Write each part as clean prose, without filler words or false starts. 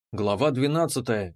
Глава 12.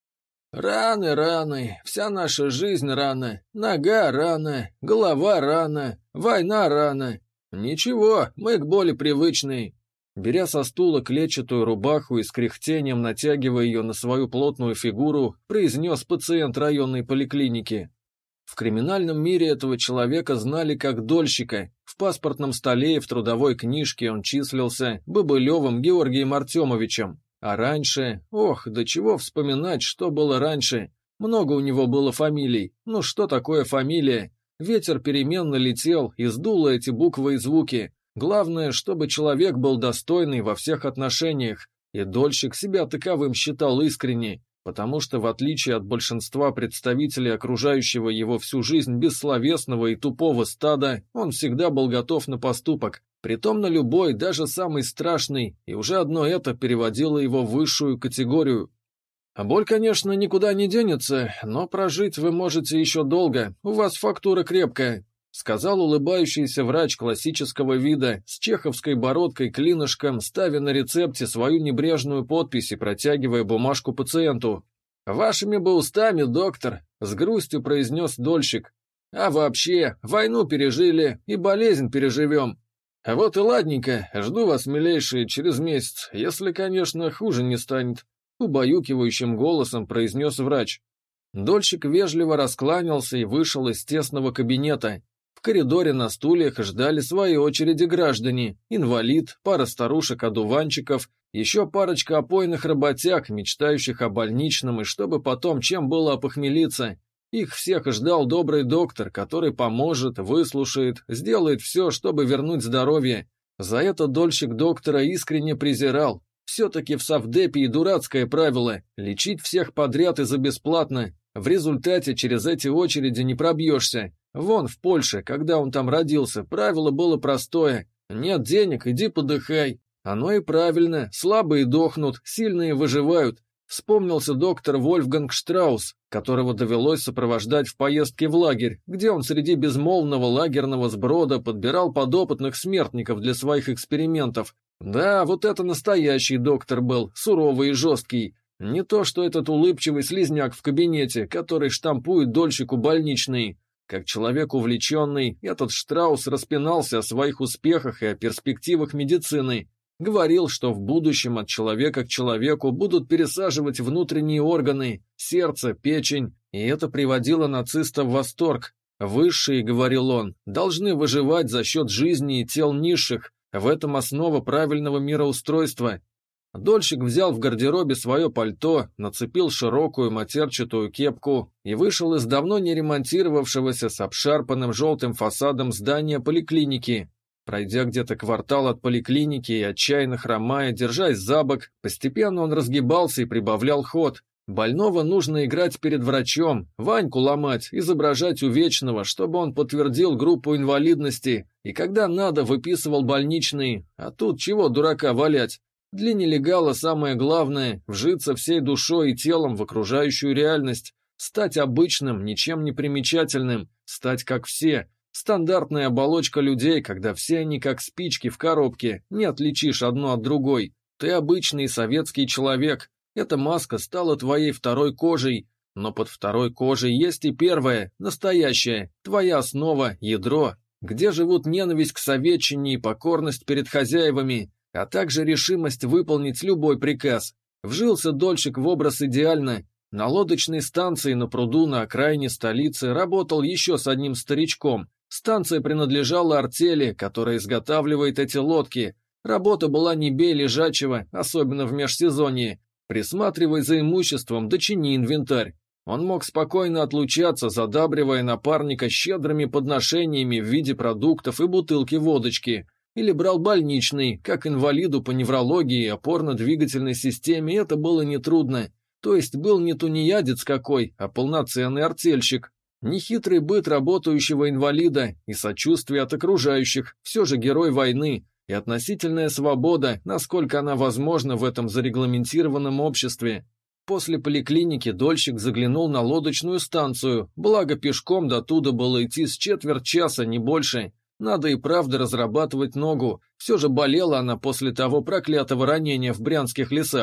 Раны, раны, вся наша жизнь рана, нога рана, голова рана, война рана. Ничего, мы к боли привычные. Беря со стула клетчатую рубаху и с кряхтением натягивая ее на свою плотную фигуру, произнес пациент районной поликлиники. В криминальном мире этого человека знали как дольщика. В паспортном столе и в трудовой книжке он числился Бобылевым Георгием Артемовичем. А раньше, до чего вспоминать, что было раньше. Много у него было фамилий. Ну что такое фамилия? Ветер переменно летел и сдуло эти буквы и звуки. Главное, чтобы человек был достойный во всех отношениях. И дольщик себя таковым считал искренне, потому что, в отличие от большинства представителей окружающего его всю жизнь бессловесного и тупого стада, он всегда был готов на поступок. Притом на любой, даже самый страшный, и уже одно это переводило его в высшую категорию. А боль, конечно, никуда не денется, но прожить вы можете еще долго, у вас фактура крепкая, сказал улыбающийся врач классического вида, с чеховской бородкой-клинышком, ставя на рецепте свою небрежную подпись и протягивая бумажку пациенту. «Вашими бы устами, доктор», — с грустью произнес дольщик. «А вообще, войну пережили и болезнь переживем. А вот и ладненько, жду вас, милейшие, через месяц, если, конечно, хуже не станет», — убаюкивающим голосом произнес врач. Дольщик вежливо раскланялся и вышел из тесного кабинета. В коридоре на стульях ждали своей очереди граждане, инвалид, пара старушек-одуванчиков, еще парочка опойных работяг, мечтающих о больничном и чтобы потом чем было опохмелиться. Их всех ждал добрый доктор, который поможет, выслушает, сделает все, чтобы вернуть здоровье. За это дольщик доктора искренне презирал. Все-таки в совдепе и дурацкое правило – лечить всех подряд и за бесплатно. В результате через эти очереди не пробьешься. Вон в Польше, когда он там родился, правило было простое – нет денег, иди подыхай. Оно и правильно, слабые дохнут, сильные выживают. Вспомнился доктор Вольфганг Штраус, которого довелось сопровождать в поездке в лагерь, где он среди безмолвного лагерного сброда подбирал подопытных смертников для своих экспериментов. Да, вот это настоящий доктор был, суровый и жесткий. Не то, что этот улыбчивый слизняк в кабинете, который штампует дольщику больничные. Как человек увлеченный, этот Штраус распинался о своих успехах и о перспективах медицины. Говорил, что в будущем от человека к человеку будут пересаживать внутренние органы, сердце, печень, и это приводило нациста в восторг. Высшие, говорил он, должны выживать за счет жизни и тел низших, в этом основа правильного мироустройства. Дольщик взял в гардеробе свое пальто, нацепил широкую матерчатую кепку и вышел из давно не ремонтировавшегося с обшарпанным желтым фасадом здания поликлиники. Пройдя где-то квартал от поликлиники и отчаянно хромая, держась за бок, постепенно он разгибался и прибавлял ход. Больного нужно играть перед врачом, Ваньку ломать, изображать увечного, чтобы он подтвердил группу инвалидности, и когда надо, выписывал больничные, а тут чего дурака валять? Для нелегала самое главное – вжиться всей душой и телом в окружающую реальность, стать обычным, ничем не примечательным, стать как все. Стандартная оболочка людей, когда все они как спички в коробке, не отличишь одну от другой. Ты обычный советский человек. Эта маска стала твоей второй кожей. Но под второй кожей есть и первая, настоящая, твоя основа, ядро, где живут ненависть к советчине и покорность перед хозяевами, а также решимость выполнить любой приказ. Вжился дольщик в образ идеально. На лодочной станции на пруду на окраине столицы работал еще с одним старичком. Станция принадлежала артели, которая изготавливает эти лодки. Работа была не бей лежачего, особенно в межсезонье. Присматривай за имуществом, да чини инвентарь. Он мог спокойно отлучаться, задабривая напарника щедрыми подношениями в виде продуктов и бутылки водочки. Или брал больничный, как инвалиду по неврологии и опорно-двигательной системе, это было нетрудно. То есть был не тунеядец какой, а полноценный артельщик. Нехитрый быт работающего инвалида и сочувствие от окружающих, все же герой войны, и относительная свобода, насколько она возможна в этом зарегламентированном обществе. После поликлиники дольщик заглянул на лодочную станцию, благо пешком до туда было идти с четверть часа, не больше. Надо и правда разрабатывать ногу, все же болела она после того проклятого ранения в брянских лесах.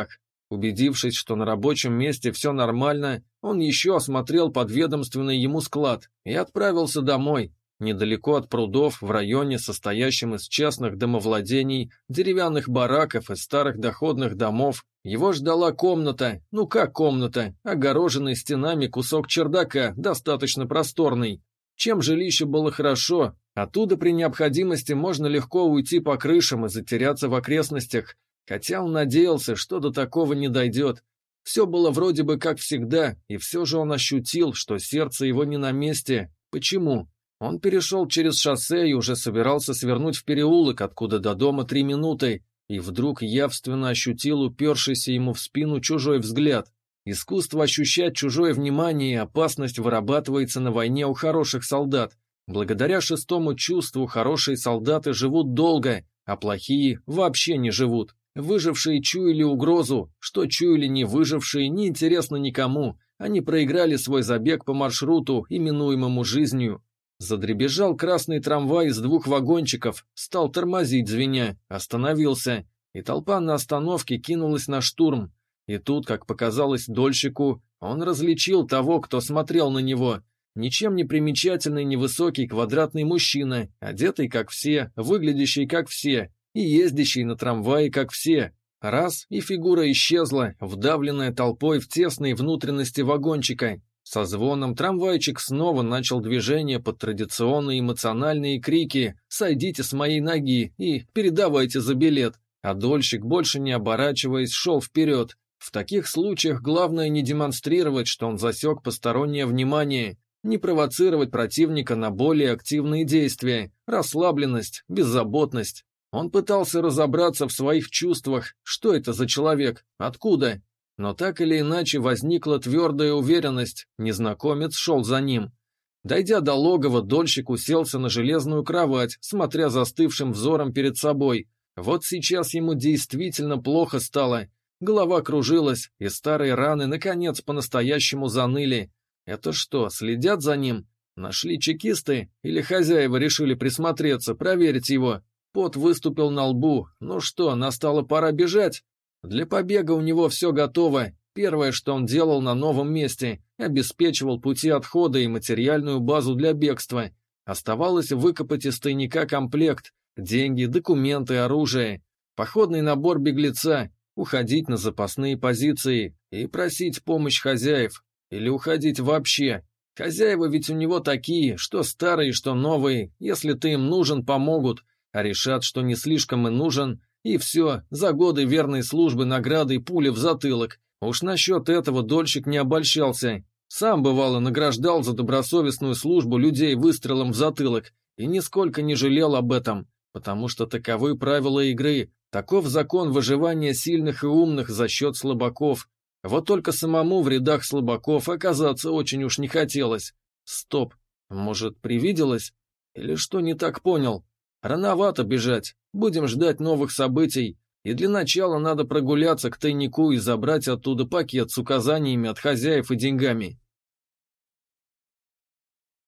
Убедившись, что на рабочем месте все нормально, он еще осмотрел подведомственный ему склад и отправился домой. Недалеко от прудов, в районе, состоящем из частных домовладений, деревянных бараков и старых доходных домов, его ждала комната, ну как комната, огороженный стенами кусок чердака, достаточно просторный. Чем жилище было хорошо, оттуда при необходимости можно легко уйти по крышам и затеряться в окрестностях, хотя он надеялся, что до такого не дойдет. Все было вроде бы как всегда, и все же он ощутил, что сердце его не на месте. Почему? Он перешел через шоссе и уже собирался свернуть в переулок, откуда до дома 3 минуты, и вдруг явственно ощутил упершийся ему в спину чужой взгляд. Искусство ощущать чужое внимание и опасность вырабатывается на войне у хороших солдат. Благодаря шестому чувству хорошие солдаты живут долго, а плохие вообще не живут. Выжившие чуяли угрозу, что чуяли не выжившие, неинтересно никому. Они проиграли свой забег по маршруту, именуемому жизнью. Задребезжал красный трамвай из 2 вагончиков, стал тормозить, звеня, остановился, и толпа на остановке кинулась на штурм. И тут, как показалось дольщику, он различил того, кто смотрел на него. Ничем не примечательный невысокий квадратный мужчина, одетый как все, выглядящий как все, и ездящий на трамвае как все. Раз, и фигура исчезла, вдавленная толпой в тесные внутренности вагончика. Со звоном трамвайчик снова начал движение под традиционные эмоциональные крики «Сойдите с моей ноги» и «Передавайте за билет». А дольщик, больше не оборачиваясь, шел вперед. В таких случаях главное не демонстрировать, что он засек постороннее внимание, не провоцировать противника на более активные действия, расслабленность, беззаботность. Он пытался разобраться в своих чувствах, что это за человек, откуда. Но так или иначе возникла твердая уверенность, незнакомец шел за ним. Дойдя до логова, дольщик уселся на железную кровать, смотря застывшим взором перед собой. Вот сейчас ему действительно плохо стало. Голова кружилась, и старые раны, наконец, по-настоящему заныли. Это что, следят за ним? Нашли чекисты? Или хозяева решили присмотреться, проверить его? Пот выступил на лбу. Ну что, настала пора бежать? Для побега у него все готово. Первое, что он делал на новом месте, обеспечивал пути отхода и материальную базу для бегства. Оставалось выкопать из тайника комплект, деньги, документы, оружие, походный набор беглеца, уходить на запасные позиции и просить помощь хозяев. Или уходить вообще. Хозяева ведь у него такие, что старые, что новые. Если ты им нужен, помогут, а решат, что не слишком и нужен. И все, за годы верной службы награды и пули в затылок. Уж насчет этого дольщик не обольщался. Сам, бывало, награждал за добросовестную службу людей выстрелом в затылок и нисколько не жалел об этом, потому что таковы правила игры, таков закон выживания сильных и умных за счет слабаков. Вот только самому в рядах слабаков оказаться очень уж не хотелось. Стоп, может, привиделось? Или что не так понял? Рановато бежать, будем ждать новых событий, и для начала надо прогуляться к тайнику и забрать оттуда пакет с указаниями от хозяев и деньгами.